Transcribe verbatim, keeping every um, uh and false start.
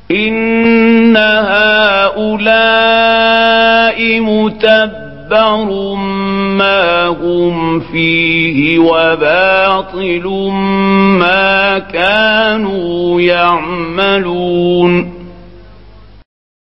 إن هؤلاء متبر ما هم فيه وباطل ما كانوا يعملون